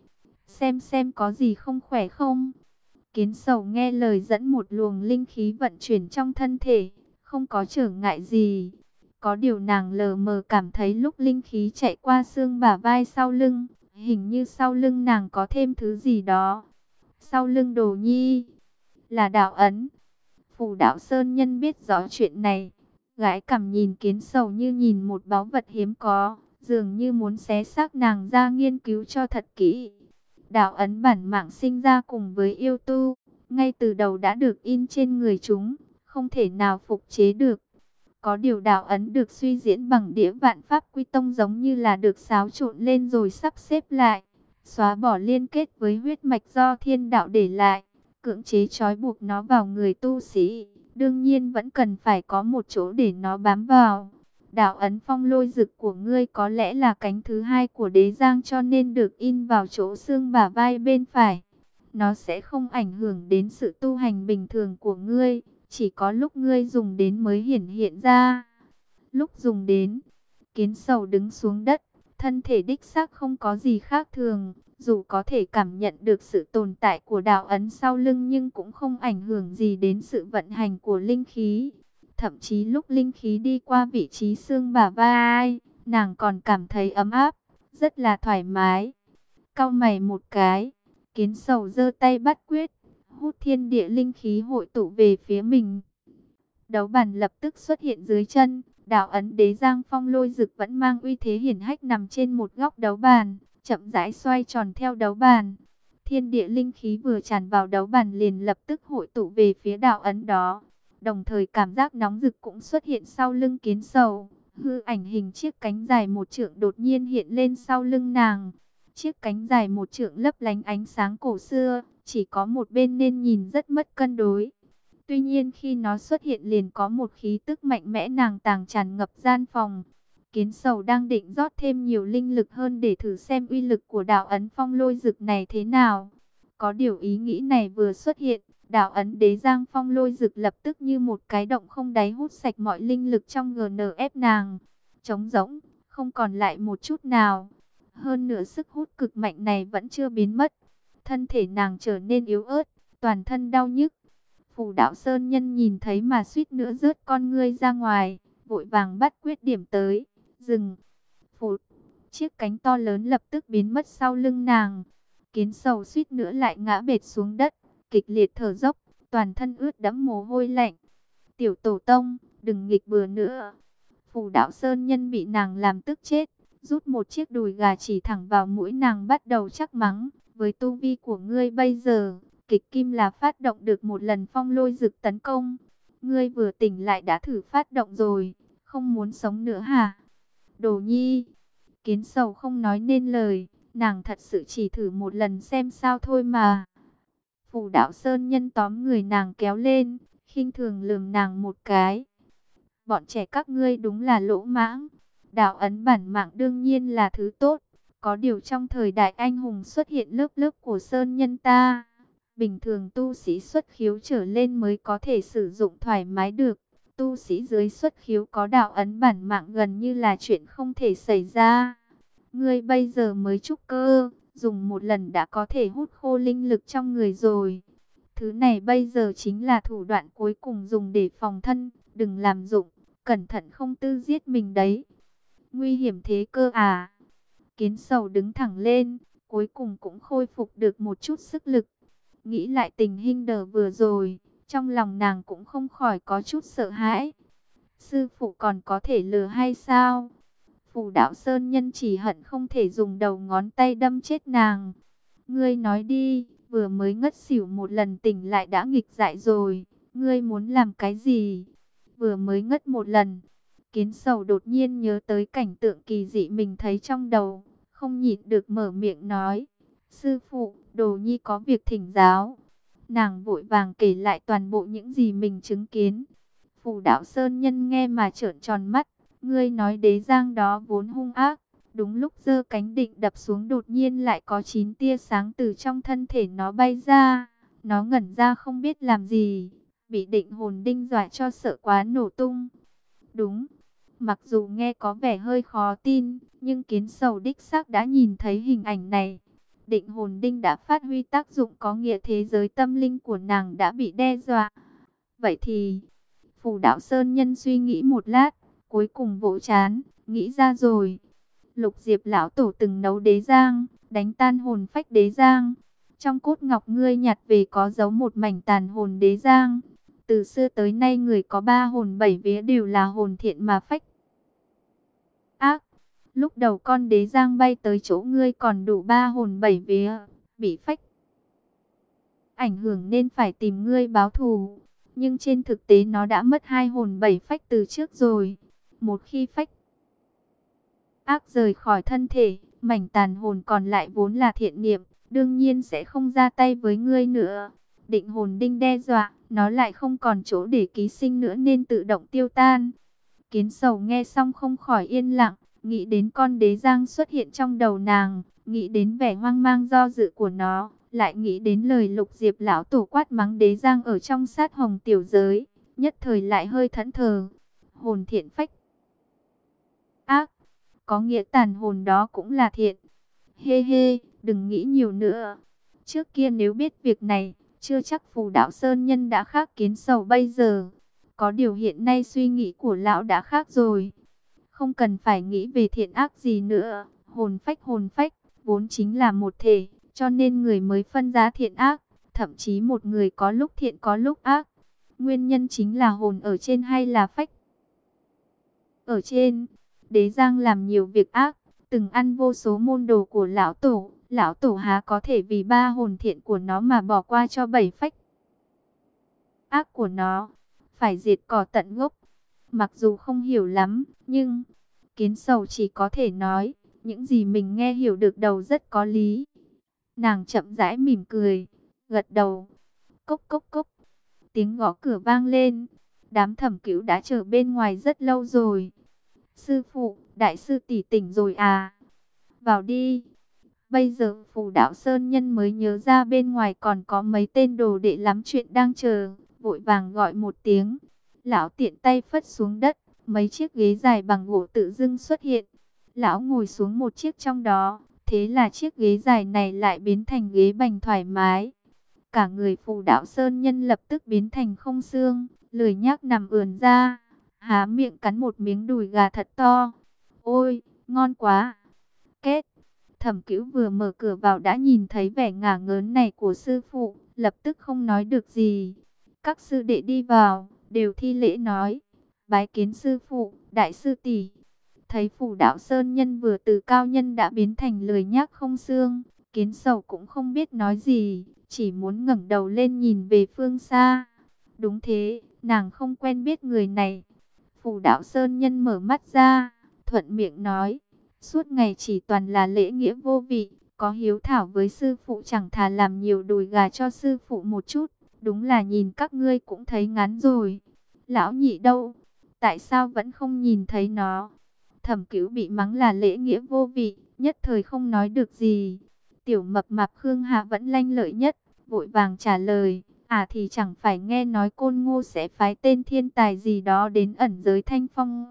Xem có gì không khỏe không? Kiến Sầu nghe lời dẫn một luồng linh khí vận chuyển trong thân thể, không có trở ngại gì. Có điều nàng lờ mờ cảm thấy lúc linh khí chạy qua xương bả vai sau lưng, hình như sau lưng nàng có thêm thứ gì đó. Sau lưng Đồ Nhi là đạo ấn. Phù Đạo Sơn Nhân biết rõ chuyện này, gái cằm nhìn Kiến Sầu như nhìn một báu vật hiếm có, dường như muốn xé xác nàng ra nghiên cứu cho thật kỹ. Đạo ấn bản mạng sinh ra cùng với yêu tu, ngay từ đầu đã được in trên người chúng, không thể nào phục chế được. Có điều đạo ấn được suy diễn bằng đĩa vạn pháp quy tông giống như là được xáo trộn lên rồi sắp xếp lại, xóa bỏ liên kết với huyết mạch do thiên đạo để lại, cưỡng chế trói buộc nó vào người tu sĩ. Đương nhiên vẫn cần phải có một chỗ để nó bám vào. Đạo ấn phong lôi dực của ngươi có lẽ là cánh thứ hai của đế giang cho nên được in vào chỗ xương bả vai bên phải. Nó sẽ không ảnh hưởng đến sự tu hành bình thường của ngươi, chỉ có lúc ngươi dùng đến mới hiển hiện ra. Lúc dùng đến, Kiến Sầu đứng xuống đất, thân thể đích xác không có gì khác thường, dù có thể cảm nhận được sự tồn tại của đạo ấn sau lưng nhưng cũng không ảnh hưởng gì đến sự vận hành của linh khí. Thậm chí lúc linh khí đi qua vị trí xương bả vai, nàng còn cảm thấy ấm áp, rất là thoải mái. Cau mày một cái, Kiến Sầu giơ tay bắt quyết, hút thiên địa linh khí hội tụ về phía mình. Đấu bản lập tức xuất hiện dưới chân, đạo ấn đế giang phong lôi dực vẫn mang uy thế hiển hách nằm trên một góc đấu bàn, chậm rãi xoay tròn theo đấu bàn. Thiên địa linh khí vừa tràn vào đấu bàn liền lập tức hội tụ về phía đạo ấn đó. Đồng thời cảm giác nóng rực cũng xuất hiện sau lưng Kiến Sầu. Hư ảnh hình chiếc cánh dài một trượng đột nhiên hiện lên sau lưng nàng. Chiếc cánh dài một trượng lấp lánh ánh sáng cổ xưa, chỉ có một bên nên nhìn rất mất cân đối. Tuy nhiên khi nó xuất hiện liền có một khí tức mạnh mẽ nàng tàng tràn ngập gian phòng. Kiến Sầu đang định rót thêm nhiều linh lực hơn để thử xem uy lực của đạo ấn phong lôi dực này thế nào. Có điều ý nghĩ này vừa xuất hiện, đạo ấn đế giang phong lôi dực lập tức như một cái động không đáy hút sạch mọi linh lực trong GNF nàng. Trống rỗng, không còn lại một chút nào. Hơn nữa sức hút cực mạnh này vẫn chưa biến mất. Thân thể nàng trở nên yếu ớt, toàn thân đau nhức. Phù Đạo Sơn Nhân nhìn thấy mà suýt nữa rớt con ngươi ra ngoài, vội vàng bắt quyết điểm tới. Dừng. Phụt. Chiếc cánh to lớn lập tức biến mất sau lưng nàng. Kiến Sầu suýt nữa lại ngã bệt xuống đất, kịch liệt thở dốc, toàn thân ướt đẫm mồ hôi lạnh. Tiểu tổ tông, đừng nghịch bừa nữa. Phù Đạo Sơn Nhân bị nàng làm tức chết, rút một chiếc đùi gà chỉ thẳng vào mũi nàng bắt đầu trách mắng. Với tu vi của ngươi bây giờ, kịch kim là phát động được một lần phong lôi dực tấn công. Ngươi vừa tỉnh lại đã thử phát động rồi, không muốn sống nữa hả? Đồ Nhi. Kiến Sầu không nói nên lời, nàng thật sự chỉ thử một lần xem sao thôi mà. Phù Đạo Sơn Nhân tóm người nàng kéo lên, khinh thường lườm nàng một cái. Bọn trẻ các ngươi đúng là lỗ mãng. Đạo ấn bản mạng đương nhiên là thứ tốt. Có điều trong thời đại anh hùng xuất hiện lớp lớp của Sơn Nhân ta. Bình thường tu sĩ xuất khiếu trở lên mới có thể sử dụng thoải mái được. Tu sĩ dưới xuất khiếu có đạo ấn bản mạng gần như là chuyện không thể xảy ra. Ngươi bây giờ mới trúc cơ, dùng một lần đã có thể hút khô linh lực trong người rồi. Thứ này bây giờ chính là thủ đoạn cuối cùng dùng để phòng thân, đừng làm dụng, cẩn thận không tự giết mình đấy. Nguy hiểm thế cơ à? Kiến Sầu đứng thẳng lên, cuối cùng cũng khôi phục được một chút sức lực. Nghĩ lại tình hình đờ vừa rồi, trong lòng nàng cũng không khỏi có chút sợ hãi. Sư phụ còn có thể lừa hay sao? Phù Đạo Sơn Nhân chỉ hận không thể dùng đầu ngón tay đâm chết nàng. Ngươi nói đi, vừa mới ngất xỉu một lần tỉnh lại đã nghịch dại rồi. ngươi muốn làm cái gì? Vừa mới ngất một lần, Kiến Sầu đột nhiên nhớ tới cảnh tượng kỳ dị mình thấy trong đầu, không nhịn được mở miệng nói. Sư phụ, đồ nhi có việc thỉnh giáo. Nàng vội vàng kể lại toàn bộ những gì mình chứng kiến. Phù Đạo Sơn Nhân nghe mà trợn tròn mắt. Ngươi nói đế giang đó vốn hung ác. Đúng lúc giơ cánh định đập xuống, đột nhiên lại có 9 tia sáng từ trong thân thể nó bay ra. Nó ngẩn ra không biết làm gì, bị định hồn đinh dọa cho sợ quá nổ tung. Đúng, mặc dù nghe có vẻ hơi khó tin, nhưng Kiến Sầu đích xác đã nhìn thấy hình ảnh này. Định hồn đinh đã phát huy tác dụng, có nghĩa thế giới tâm linh của nàng đã bị đe dọa. Vậy thì, Phù Đạo Sơn Nhân suy nghĩ một lát, cuối cùng vỗ chán, nghĩ ra rồi. Lục Diệp lão tổ từng nấu đế giang, đánh tan hồn phách đế giang. Trong cốt ngọc ngươi nhặt về có giấu một mảnh tàn hồn đế giang. Từ xưa tới nay người có 3 hồn 7 vía đều là hồn thiện mà phách ác. Lúc đầu con đế giang bay tới chỗ ngươi còn đủ 3 hồn 7 vía, bị phách ảnh hưởng nên phải tìm ngươi báo thù. Nhưng trên thực tế nó đã mất 2 hồn 7 phách từ trước rồi. Một khi phách ác rời khỏi thân thể, mảnh tàn hồn còn lại vốn là thiện niệm, đương nhiên sẽ không ra tay với ngươi nữa. Định hồn đinh đe dọa, nó lại không còn chỗ để ký sinh nữa nên tự động tiêu tan. Kiến Sầu nghe xong không khỏi yên lặng, nghĩ đến con đế giang xuất hiện trong đầu nàng, nghĩ đến vẻ hoang mang do dự của nó, lại nghĩ đến lời Lục Diệp lão tổ quát mắng đế giang ở trong sát hồng tiểu giới, nhất thời lại hơi thẫn thờ. Hồn thiện phách ác, có nghĩa tàn hồn đó cũng là thiện. Hê hê, đừng nghĩ nhiều nữa. Trước kia nếu biết việc này, chưa chắc Phù Đạo Sơn Nhân đã khác Kiến Sầu bây giờ. Có điều hiện nay suy nghĩ của lão đã khác rồi. Không cần phải nghĩ về thiện ác gì nữa. Hồn phách, vốn chính là một thể, cho nên người mới phân ra thiện ác. Thậm chí một người có lúc thiện có lúc ác. Nguyên nhân chính là hồn ở trên hay là phách ở trên. Đế giang làm nhiều việc ác, từng ăn vô số môn đồ của lão tổ. Lão tổ há có thể vì 3 hồn thiện của nó mà bỏ qua cho 7 phách ác của nó. Phải diệt cỏ tận gốc. Mặc dù không hiểu lắm, nhưng Kiến Sầu chỉ có thể nói, những gì mình nghe hiểu được đầu rất có lý. Nàng chậm rãi mỉm cười, gật đầu. Cốc cốc cốc, tiếng gõ cửa vang lên. Đám Thẩm Cửu đã chờ bên ngoài rất lâu rồi. Sư phụ, đại sư tỷ tỉnh rồi à? Vào đi. Bây giờ Phù Đạo Sơn Nhân mới nhớ ra bên ngoài còn có mấy tên đồ đệ lắm chuyện đang chờ, vội vàng gọi một tiếng. Lão tiện tay phất xuống đất, mấy chiếc ghế dài bằng gỗ tự dưng xuất hiện. Lão ngồi xuống một chiếc trong đó, thế là chiếc ghế dài này lại biến thành ghế bành thoải mái. Cả người Phù Đạo Sơn Nhân lập tức biến thành không xương, lười nhác nằm ườn ra, há miệng cắn một miếng đùi gà thật to. Ôi, ngon quá! Kết! Thẩm Cửu vừa mở cửa vào đã nhìn thấy vẻ ngả ngớn này của sư phụ, lập tức không nói được gì. Các sư đệ đi vào, đều thi lễ nói, bái kiến sư phụ, đại sư tỷ. Thấy Phù Đạo Sơn Nhân vừa từ cao nhân đã biến thành lười nhác không xương, Kiến Sầu cũng không biết nói gì, chỉ muốn ngẩng đầu lên nhìn về phương xa. Đúng thế, nàng không quen biết người này. Phù Đạo Sơn Nhân mở mắt ra, thuận miệng nói, suốt ngày chỉ toàn là lễ nghĩa vô vị, có hiếu thảo với sư phụ chẳng thà làm nhiều đùi gà cho sư phụ một chút, đúng là nhìn các ngươi cũng thấy ngán rồi. Lão nhị đâu? Tại sao vẫn không nhìn thấy nó? Thẩm Cửu bị mắng là lễ nghĩa vô vị, nhất thời không nói được gì. Tiểu mập mạp Khương Hạ vẫn lanh lợi nhất, vội vàng trả lời, thì chẳng phải nghe nói Côn Ngô sẽ phái tên thiên tài gì đó đến ẩn giới Thanh Phong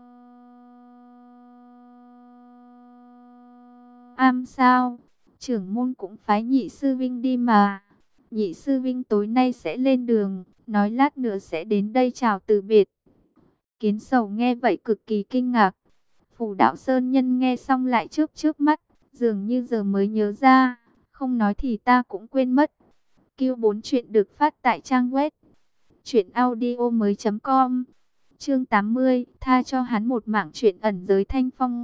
am sao? Trưởng môn cũng phái nhị sư vinh đi mà. Nhị sư vinh tối nay sẽ lên đường, nói lát nữa sẽ đến đây chào từ biệt. Kiến Sầu nghe vậy cực kỳ kinh ngạc. Phù Đạo Sơn Nhân nghe xong lại chớp chớp mắt, dường như giờ mới nhớ ra, không nói thì ta cũng quên mất. Q4 chuyện được phát tại trang web truyệnaudiomoi.com. Chương 80, tha cho hắn một mảng chuyện ẩn giới Thanh Phong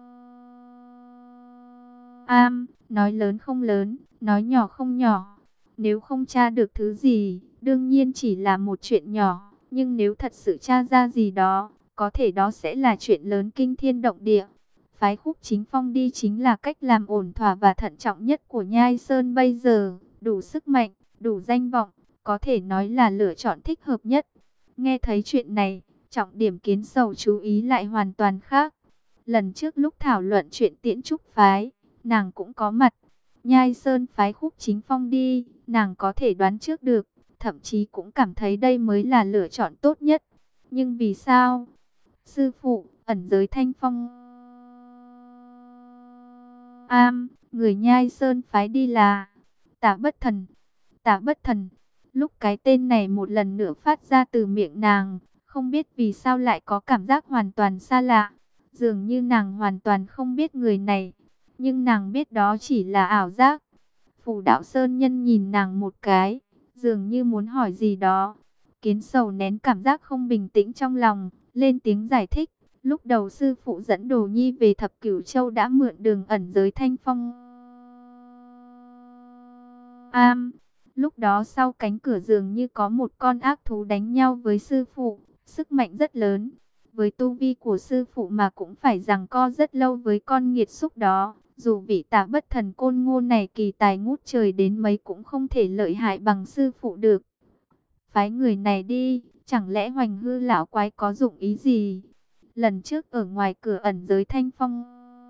am. Nói lớn không lớn, nói nhỏ không nhỏ. Nếu không tra được thứ gì, đương nhiên chỉ là một chuyện nhỏ, nhưng nếu thật sự tra ra gì đó, có thể đó sẽ là chuyện lớn kinh thiên động địa. Phái Khúc Chính Phong đi chính là cách làm ổn thỏa và thận trọng nhất của Nhai Sơn bây giờ, đủ sức mạnh, đủ danh vọng, có thể nói là lựa chọn thích hợp nhất. Nghe thấy chuyện này, trọng điểm Kiến Sầu chú ý lại hoàn toàn khác. Lần trước lúc thảo luận chuyện Tiễn Trúc phái, nàng cũng có mặt. Nhai Sơn phái Khúc Chính Phong đi, nàng có thể đoán trước được, thậm chí cũng cảm thấy đây mới là lựa chọn tốt nhất. Nhưng vì sao? Sư phụ, ẩn giới Thanh Phong người Nhai Sơn phái đi là Tả Bất Thần. Tả Bất Thần. Lúc cái tên này một lần nữa phát ra từ miệng nàng, không biết vì sao lại có cảm giác hoàn toàn xa lạ. Dường như nàng hoàn toàn không biết người này, nhưng nàng biết đó chỉ là ảo giác. Phù Đạo Sơn Nhân nhìn nàng một cái, dường như muốn hỏi gì đó. Kiến Sầu nén cảm giác không bình tĩnh trong lòng, lên tiếng giải thích. Lúc đầu sư phụ dẫn Đồ Nhi về Thập Cửu Châu đã mượn đường ẩn giới Thanh Phong Lúc đó sau cánh cửa dường như có một con ác thú đánh nhau với sư phụ, sức mạnh rất lớn. Với tu vi của sư phụ mà cũng phải giằng co rất lâu với con nghiệt xúc đó. Dù vị Tả Bất Thần Côn Ngô này kỳ tài ngút trời đến mấy cũng không thể lợi hại bằng sư phụ được. Phái người này đi, chẳng lẽ Hoành Hư lão quái có dụng ý gì? Lần trước ở ngoài cửa ẩn giới Thanh Phong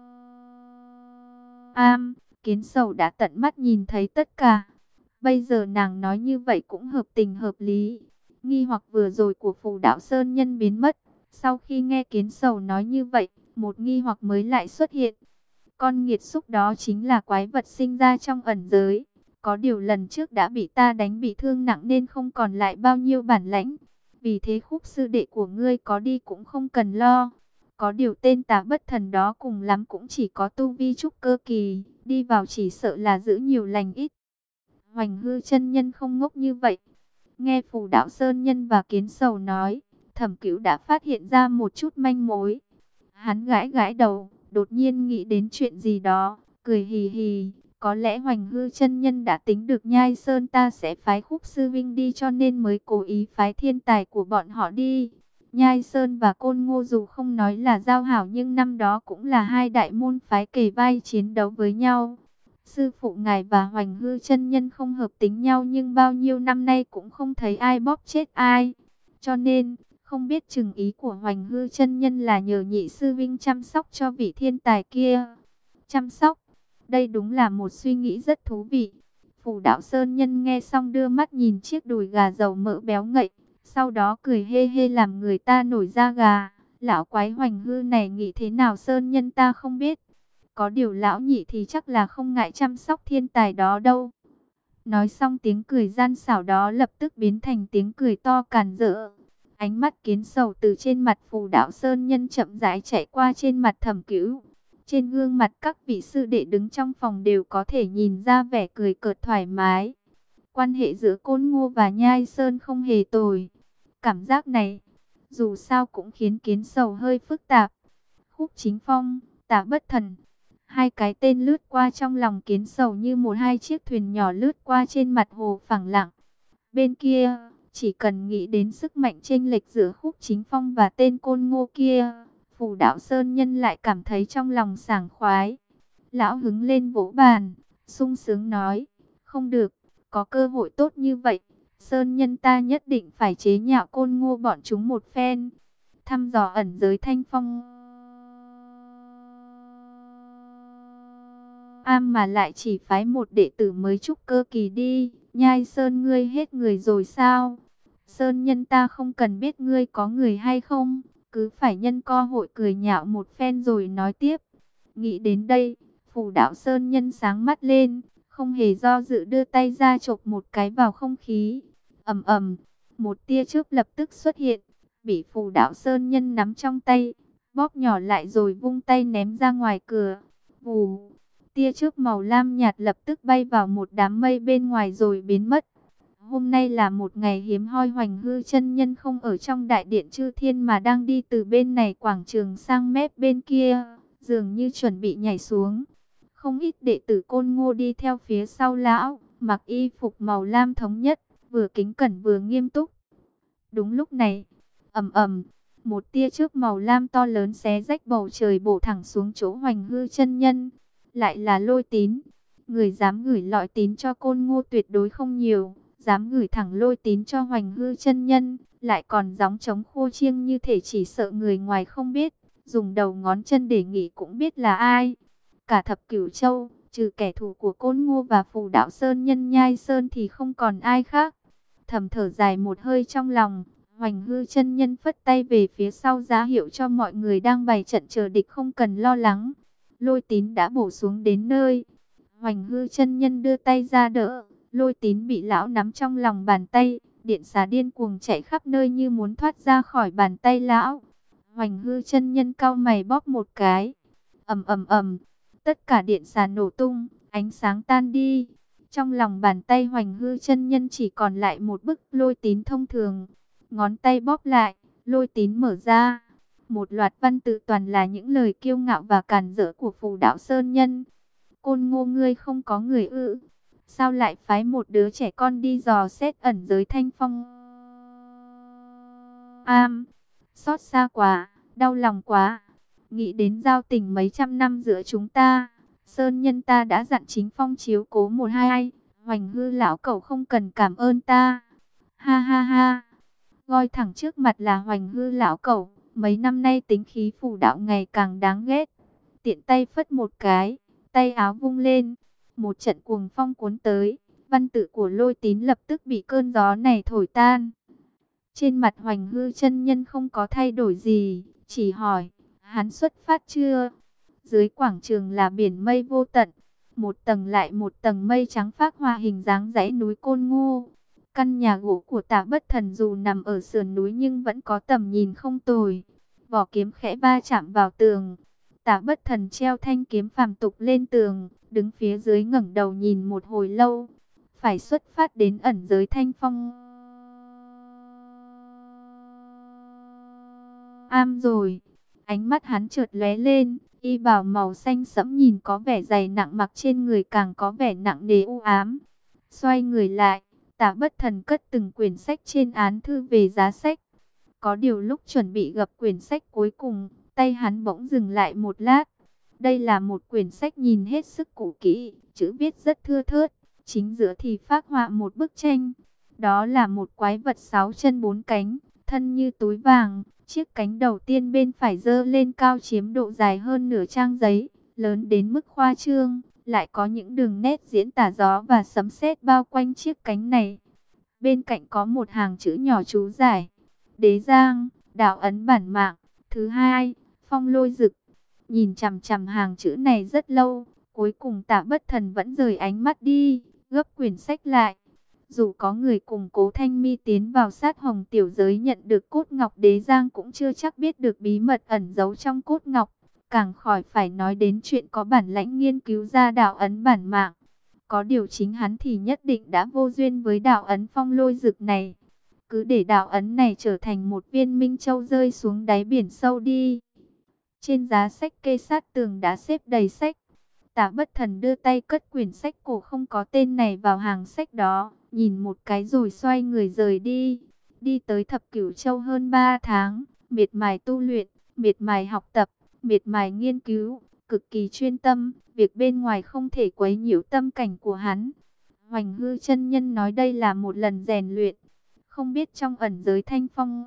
Kiến Sầu đã tận mắt nhìn thấy tất cả. Bây giờ nàng nói như vậy cũng hợp tình hợp lý. Nghi hoặc vừa rồi của Phù Đạo Sơn Nhân biến mất. Sau khi nghe Kiến Sầu nói như vậy, một nghi hoặc mới lại xuất hiện. Con nghiệt xúc đó chính là quái vật sinh ra trong ẩn giới. Có điều lần trước đã bị ta đánh bị thương nặng nên không còn lại bao nhiêu bản lãnh. Vì thế Khúc sư đệ của ngươi có đi cũng không cần lo. Có điều tên Tả Bất Thần đó cùng lắm cũng chỉ có tu vi trúc cơ kỳ. Đi vào chỉ sợ là giữ nhiều lành ít. Hoành Hư chân nhân không ngốc như vậy. Nghe Phù Đạo Sơn Nhân và Kiến Sầu nói, Thẩm Cửu đã phát hiện ra một chút manh mối. Hắn gãi gãi đầu, đột nhiên nghĩ đến chuyện gì đó, cười hì hì. Có lẽ Hoành Hư chân nhân đã tính được Nhai Sơn ta sẽ phái Khúc sư vinh đi cho nên mới cố ý phái thiên tài của bọn họ đi. Nhai Sơn và Côn Ngô dù không nói là giao hảo nhưng năm đó cũng là hai đại môn phái kề vai chiến đấu với nhau. Sư phụ ngài và Hoành Hư chân nhân không hợp tính nhau nhưng bao nhiêu năm nay cũng không thấy ai bóp chết ai. Cho nên, không biết chừng ý của Hoành Hư chân nhân là nhờ nhị sư vinh chăm sóc cho vị thiên tài kia. Chăm sóc, đây đúng là một suy nghĩ rất thú vị. Phù Đạo Sơn Nhân nghe xong đưa mắt nhìn chiếc đùi gà dầu mỡ béo ngậy, sau đó cười hê hê làm người ta nổi da gà. Lão quái Hoành Hư này nghĩ thế nào Sơn Nhân ta không biết. Có điều lão nhị thì chắc là không ngại chăm sóc thiên tài đó đâu. Nói xong tiếng cười gian xảo đó lập tức biến thành tiếng cười to càn rỡ. Ánh mắt Kiến Sầu từ trên mặt Phù Đạo Sơn Nhân chậm rãi chạy qua trên mặt Thẩm Cửu. Trên gương mặt các vị sư đệ đứng trong phòng đều có thể nhìn ra vẻ cười cợt thoải mái. Quan hệ giữa Côn Ngô và Nhai Sơn không hề tồi. Cảm giác này, dù sao cũng khiến Kiến Sầu hơi phức tạp. Khúc Chính Phong, Tả Bất Thần. Hai cái tên lướt qua trong lòng Kiến Sầu như một hai chiếc thuyền nhỏ lướt qua trên mặt hồ phẳng lặng. Bên kia, chỉ cần nghĩ đến sức mạnh chênh lệch giữa Khúc Chính Phong và tên Côn Ngô kia, Phù Đạo Sơn Nhân lại cảm thấy trong lòng sảng khoái. Lão hứng lên vỗ bàn, sung sướng nói, không được, có cơ hội tốt như vậy, Sơn Nhân ta nhất định phải chế nhạo Côn Ngô bọn chúng một phen. Thăm dò ẩn giới Thanh Phong mà lại chỉ phái một đệ tử mới trúc cơ kỳ đi. Nhai Sơn ngươi hết người rồi sao? Sơn Nhân ta không cần biết ngươi có người hay không, cứ phải nhân cơ hội cười nhạo một phen rồi nói tiếp. Nghĩ đến đây, Phù Đạo Sơn Nhân sáng mắt lên, không hề do dự đưa tay ra chộp một cái vào không khí. Ầm ầm, một tia chớp lập tức xuất hiện, bị Phù Đạo Sơn Nhân nắm trong tay, bóp nhỏ lại rồi vung tay ném ra ngoài cửa. Vù, tia chớp màu lam nhạt lập tức bay vào một đám mây bên ngoài rồi biến mất. Hôm nay là một ngày hiếm hoi, Hoành Hư chân nhân không ở trong đại điện Chư Thiên mà đang đi từ bên này quảng trường sang mép bên kia, dường như chuẩn bị nhảy xuống. Không ít đệ tử Côn Ngô đi theo phía sau lão, mặc y phục màu lam thống nhất, vừa kính cẩn vừa nghiêm túc. Đúng lúc này, ầm ầm, một tia chớp màu lam to lớn xé rách bầu trời bổ thẳng xuống chỗ Hoành Hư chân nhân. Lại là Lôi Tín. Người dám gửi lọi tín cho Côn Ngô tuyệt đối không nhiều, dám gửi thẳng Lôi Tín cho Hoành Hư chân nhân, lại còn gióng trống khô chiêng như thể chỉ sợ người ngoài không biết, dùng đầu ngón chân để nghĩ cũng biết là ai. Cả thập cửu châu, trừ kẻ thù của Côn Ngô và Phù Đạo Sơn Nhân Nhai Sơn thì không còn ai khác. Thầm thở dài một hơi trong lòng, Hoành Hư chân nhân phất tay về phía sau giá hiệu cho mọi người đang bày trận chờ địch không cần lo lắng. Lôi Tín đã bổ xuống đến nơi. Hoành Hư chân nhân đưa tay ra đỡ, Lôi Tín bị lão nắm trong lòng bàn tay, điện xà điên cuồng chạy khắp nơi như muốn thoát ra khỏi bàn tay lão. Hoành Hư chân nhân cau mày bóp một cái, ầm ầm ầm, tất cả điện xà nổ tung, ánh sáng tan đi. Trong lòng bàn tay Hoành Hư chân nhân chỉ còn lại một bức Lôi Tín thông thường. Ngón tay bóp lại, Lôi Tín mở ra. Một loạt văn tự toàn là những lời kiêu ngạo và càn rỡ của Phù Đạo Sơn Nhân. Côn Ngô ngươi không có người ư? Sao lại phái một đứa trẻ con đi dò xét ẩn giới Thanh Phong? Xót xa quá, đau lòng quá. Nghĩ đến giao tình mấy trăm năm giữa chúng ta, Sơn Nhân ta đã dặn Chính Phong chiếu cố một hai, Hoành Hư lão cẩu không cần cảm ơn ta. Ha ha ha. Ngoi thẳng trước mặt là Hoành Hư lão cẩu, mấy năm nay tính khí Phù Đạo ngày càng đáng ghét. Tiện tay phất một cái, tay áo vung lên, một trận cuồng phong cuốn tới, văn tự của Lôi Tín lập tức bị cơn gió này thổi tan. Trên mặt Hoành Hư chân nhân không có thay đổi gì, chỉ hỏi, hắn xuất phát chưa? Dưới quảng trường là biển mây vô tận, một tầng lại một tầng mây trắng phác hoa hình dáng dãy núi Côn Ngô. Căn nhà gỗ của Tạ Bất Thần dù nằm ở sườn núi nhưng vẫn có tầm nhìn không tồi. Vỏ kiếm khẽ va chạm vào tường. Tạ Bất Thần treo thanh kiếm phàm tục lên tường, đứng phía dưới ngẩng đầu nhìn một hồi lâu. Phải xuất phát đến ẩn giới Thanh Phong rồi. Ánh mắt hắn chợt lóe lên, y bào màu xanh sẫm nhìn có vẻ dày nặng, mặc trên người càng có vẻ nặng nề u ám. Xoay người lại, Tạ Bất Thần cất từng quyển sách trên án thư về giá sách. Có điều lúc chuẩn bị gập quyển sách cuối cùng, tay hắn bỗng dừng lại một lát. Đây là một quyển sách nhìn hết sức cũ kỹ, chữ viết rất thưa thớt, chính giữa thì phác họa một bức tranh. Đó là một quái vật 6 chân 4 cánh, thân như túi vàng, chiếc cánh đầu tiên bên phải giơ lên cao chiếm độ dài hơn nửa trang giấy, lớn đến mức khoa trương, lại có những đường nét diễn tả gió và sấm sét bao quanh chiếc cánh này. Bên cạnh có một hàng chữ nhỏ chú giải: Đế Giang, đạo ấn bản mạng, thứ hai, phong lôi dực. Nhìn chằm chằm hàng chữ này rất lâu, cuối cùng Tạ Bất Thần vẫn rời ánh mắt đi, gấp quyển sách lại. Dù có người cùng Cố Thanh Mi tiến vào sát hồng tiểu giới nhận được cốt ngọc Đế Giang cũng chưa chắc biết được bí mật ẩn giấu trong cốt ngọc, càng khỏi phải nói đến chuyện có bản lãnh nghiên cứu ra đạo ấn bản mạng. Có điều chính hắn thì nhất định đã vô duyên với đạo ấn phong lôi dực này. Cứ để đạo ấn này trở thành một viên minh châu rơi xuống đáy biển sâu đi. Trên giá sách kê sát tường đã xếp đầy sách. Tạ Bất Thần đưa tay cất quyển sách cổ không có tên này vào hàng sách đó, nhìn một cái rồi xoay người rời đi. Đi tới thập cửu châu hơn 3 tháng, miệt mài tu luyện, miệt mài học tập, miệt mài nghiên cứu, cực kỳ chuyên tâm, việc bên ngoài không thể quấy nhiễu tâm cảnh của hắn. Hoành Hư chân nhân nói đây là một lần rèn luyện, không biết trong ẩn giới Thanh Phong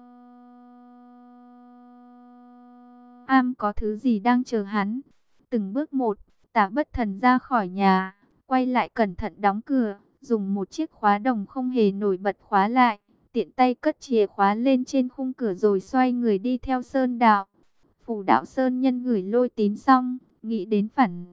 có thứ gì đang chờ hắn. Từng bước một, Tạ Bất Thần ra khỏi nhà, quay lại cẩn thận đóng cửa, dùng một chiếc khóa đồng không hề nổi bật khóa lại, tiện tay cất chìa khóa lên trên khung cửa rồi xoay người đi theo Sơn Đạo. Phù Đạo Sơn Nhân gửi Lôi Tín xong, nghĩ đến phản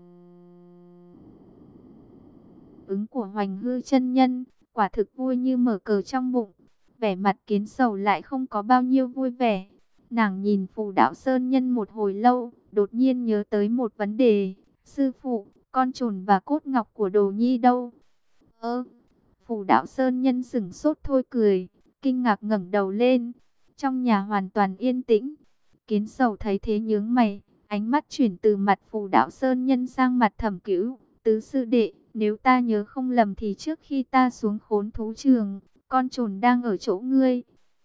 ứng của Hoành Hư chân nhân, quả thực vui như mở cờ trong bụng. Vẻ mặt Kiến Sầu lại không có bao nhiêu vui vẻ. Nàng nhìn Phù Đạo Sơn Nhân một hồi lâu, đột nhiên nhớ tới một vấn đề. Sư phụ, con trồn và cốt ngọc của Đồ Nhi đâu? Phù Đạo Sơn Nhân sững sốt thôi cười, kinh ngạc ngẩng đầu lên. Trong nhà hoàn toàn yên tĩnh. Kiến Sầu thấy thế nhướng mày, ánh mắt chuyển từ mặt Phù Đạo Sơn Nhân sang mặt Thẩm Cửu. Tứ sư đệ, Nếu ta nhớ không lầm thì trước khi ta xuống khốn thú trường, con trồn đang ở chỗ ngươi.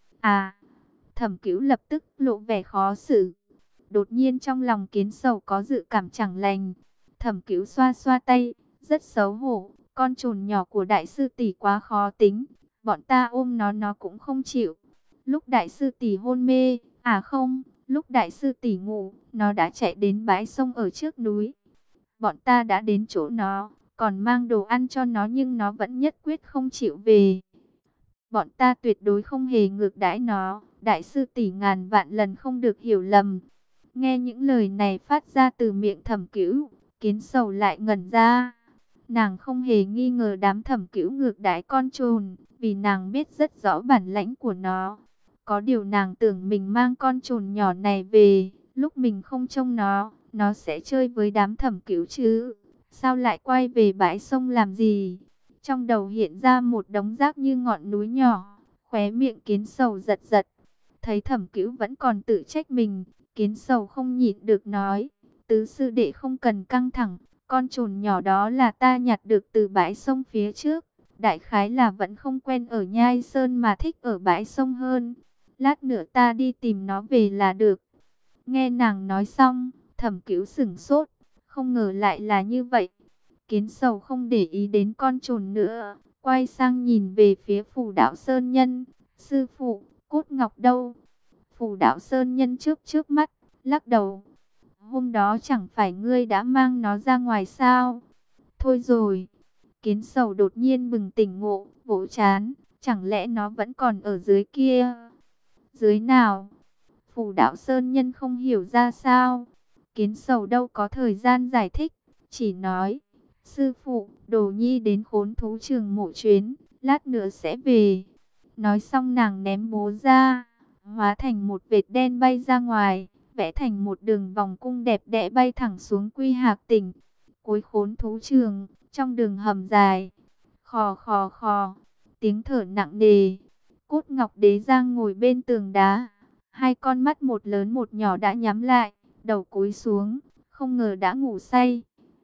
À, Thẩm Cửu lập tức lộ vẻ khó xử. Đột nhiên trong lòng Kiến Sầu có dự cảm chẳng lành. Thẩm Cửu xoa xoa tay, rất xấu hổ. Con trồn nhỏ của đại sư tỷ quá khó tính. Bọn ta ôm nó cũng không chịu. Lúc đại sư tỷ hôn mê, à không, lúc đại sư tỷ ngủ, nó đã chạy đến bãi sông ở trước núi. Bọn ta đã đến chỗ nó, còn mang đồ ăn cho nó nhưng nó vẫn nhất quyết không chịu về. Bọn ta tuyệt đối không hề ngược đãi nó. Đại sư tỷ ngàn vạn lần không được hiểu lầm. Nghe những lời này phát ra từ miệng Thẩm Cửu, Kiến Sầu lại ngẩn ra. Nàng không hề nghi ngờ đám Thẩm Cửu ngược đãi con trồn, vì nàng biết rất rõ bản lãnh của nó. Có điều nàng tưởng mình mang con trồn nhỏ này về, lúc mình không trông nó sẽ chơi với đám Thẩm Cửu chứ. Sao lại quay về bãi sông làm gì? Trong đầu hiện ra một đống rác như ngọn núi nhỏ, khóe miệng Kiến Sầu giật giật. Thấy Thẩm Cửu vẫn còn tự trách mình, Kiến Sầu không nhịn được nói, tứ sư đệ không cần căng thẳng, con trồn nhỏ đó là ta nhặt được từ bãi sông phía trước. Đại khái là vẫn không quen ở Nhai Sơn mà thích ở bãi sông hơn. Lát nữa ta đi tìm nó về là được. Nghe nàng nói xong, Thẩm Cửu sửng sốt, không ngờ lại là như vậy. Kiến Sầu không để ý đến con trồn nữa, quay sang nhìn về phía Phù Đạo Sơn Nhân. Sư phụ, cốt ngọc đâu? Phù Đạo Sơn Nhân trước mắt, lắc đầu. Hôm đó chẳng phải ngươi đã mang nó ra ngoài sao? Thôi rồi. Kiến Sầu đột nhiên bừng tỉnh ngộ, vỗ chán. Chẳng lẽ nó vẫn còn ở dưới kia? Dưới nào? Phù Đạo Sơn Nhân không hiểu ra sao. Kiến Sầu đâu có thời gian giải thích, chỉ nói. Sư phụ, Đồ Nhi đến khốn thú trường một chuyến, lát nữa sẽ về. Nói xong nàng ném bố ra, hóa thành một vệt đen bay ra ngoài, vẽ thành một đường vòng cung đẹp đẽ bay thẳng xuống Quy Hạc tỉnh. Cuối khốn thú trường, trong đường hầm dài, khò khò khò, tiếng thở nặng nề. Cốt Ngọc Đế Giang ngồi bên tường đá, hai con mắt một lớn một nhỏ đã nhắm lại, đầu cúi xuống, không ngờ đã ngủ say.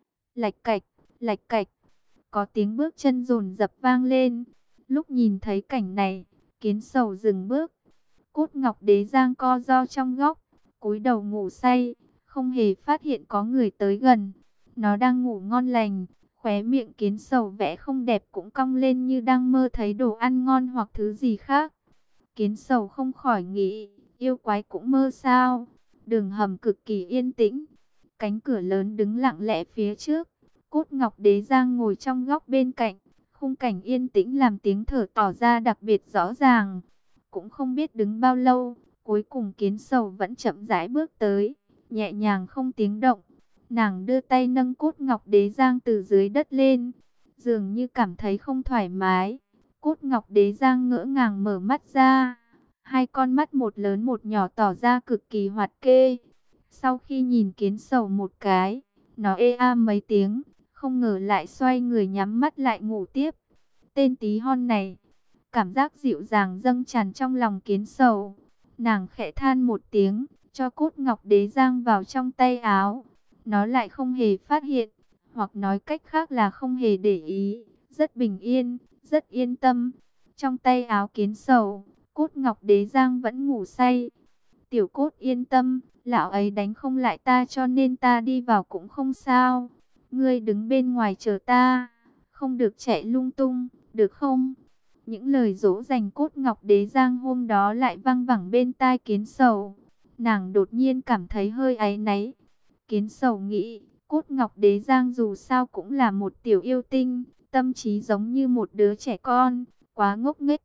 Lạch cạch, có tiếng bước chân dồn dập vang lên. Lúc nhìn thấy cảnh này, Kiến Sầu dừng bước. Cốt Ngọc Đế Giang co ro trong góc, cúi đầu ngủ say, không hề phát hiện có người tới gần. Nó đang ngủ ngon lành, khóe miệng Kiến Sầu vẽ không đẹp cũng cong lên như đang mơ thấy đồ ăn ngon hoặc thứ gì khác. Kiến Sầu không khỏi nghĩ, yêu quái cũng mơ sao? Đường hầm cực kỳ yên tĩnh, cánh cửa lớn đứng lặng lẽ phía trước. Cốt Ngọc Đế Giang ngồi trong góc bên cạnh, khung cảnh yên tĩnh làm tiếng thở tỏ ra đặc biệt rõ ràng. Cũng không biết đứng bao lâu, cuối cùng Kiến Sầu vẫn chậm rãi bước tới, nhẹ nhàng không tiếng động. Nàng đưa tay nâng Cốt Ngọc Đế Giang từ dưới đất lên, dường như cảm thấy không thoải mái. Cốt Ngọc Đế Giang ngỡ ngàng mở mắt ra, hai con mắt một lớn một nhỏ tỏ ra cực kỳ hoạt kê. Sau khi nhìn Kiến Sầu một cái, nó ê a mấy tiếng, không ngờ lại xoay người nhắm mắt lại ngủ tiếp. Tên tí hon này, cảm giác dịu dàng dâng tràn trong lòng Kiến Sầu. Nàng khẽ than một tiếng, cho Cốt Ngọc Đế Giang vào trong tay áo. Nó lại không hề phát hiện, hoặc nói cách khác là không hề để ý, rất bình yên, rất yên tâm. Trong tay áo Kiến Sầu, Cốt Ngọc Đế Giang vẫn ngủ say. Tiểu Cốt yên tâm, lão ấy đánh không lại ta cho nên ta đi vào cũng không sao. Ngươi đứng bên ngoài chờ ta, không được chạy lung tung, được không? Những lời dỗ dành Cốt Ngọc Đế Giang hôm đó lại văng vẳng bên tai Kiến Sầu. Nàng đột nhiên cảm thấy hơi áy náy. Kiến Sầu nghĩ, Cốt Ngọc Đế Giang dù sao cũng là một tiểu yêu tinh, tâm trí giống như một đứa trẻ con, quá ngốc nghếch.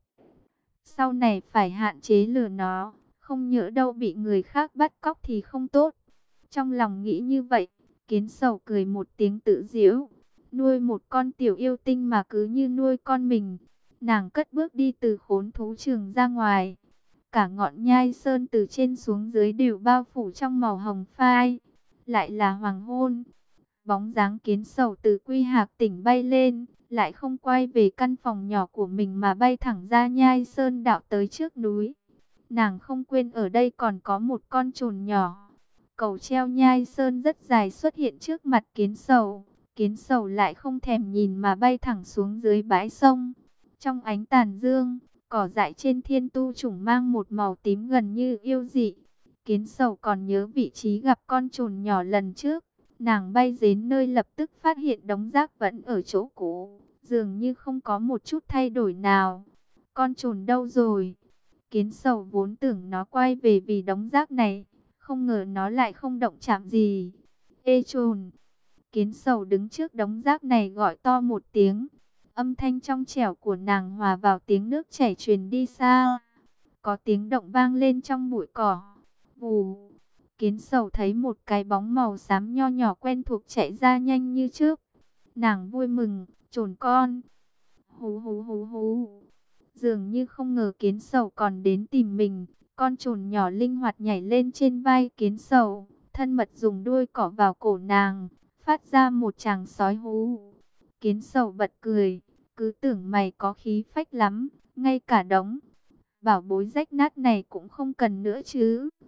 Sau này phải hạn chế lừa nó, không nhỡ đâu bị người khác bắt cóc thì không tốt. Trong lòng nghĩ như vậy, Kiến Sầu cười một tiếng tự giễu. Nuôi một con tiểu yêu tinh mà cứ như nuôi con mình. Nàng cất bước đi từ khốn thú trường ra ngoài. Cả ngọn Nhai Sơn từ trên xuống dưới đều bao phủ trong màu hồng phai. Lại là hoàng hôn. Bóng dáng Kiến Sầu từ Quy Hạc tỉnh bay lên, lại không quay về căn phòng nhỏ của mình mà bay thẳng ra Nhai Sơn đạo tới trước núi. Nàng không quên ở đây còn có một con trồn nhỏ. Cầu treo Nhai Sơn rất dài xuất hiện trước mặt Kiến Sầu. Kiến Sầu lại không thèm nhìn mà bay thẳng xuống dưới bãi sông. Trong ánh tàn dương, cỏ dại trên thiên tu trùng mang một màu tím gần như yêu dị. Kiến Sầu còn nhớ vị trí gặp con trồn nhỏ lần trước. Nàng bay đến nơi lập tức phát hiện đống rác vẫn ở chỗ cũ, dường như không có một chút thay đổi nào. Con trồn đâu rồi? Kiến Sầu vốn tưởng nó quay về vì đống rác này, không ngờ nó lại không động chạm gì. Ê trồn! Kiến Sầu đứng trước đống rác này gọi to một tiếng. Âm thanh trong trẻo của nàng hòa vào tiếng nước chảy truyền đi xa. Có tiếng động vang lên trong bụi cỏ. Vù! Kiến Sầu thấy một cái bóng màu xám nho nhỏ quen thuộc chạy ra nhanh như trước. Nàng vui mừng, trồn con. Hú hú hú hú. Dường như không ngờ Kiến Sầu còn đến tìm mình. Con trồn nhỏ linh hoạt nhảy lên trên vai Kiến Sầu, thân mật dùng đuôi cỏ vào cổ nàng, phát ra một tràng sói hú. Kiến Sầu bật cười, cứ tưởng mày có khí phách lắm, ngay cả đống bảo bối rách nát này cũng không cần nữa chứ.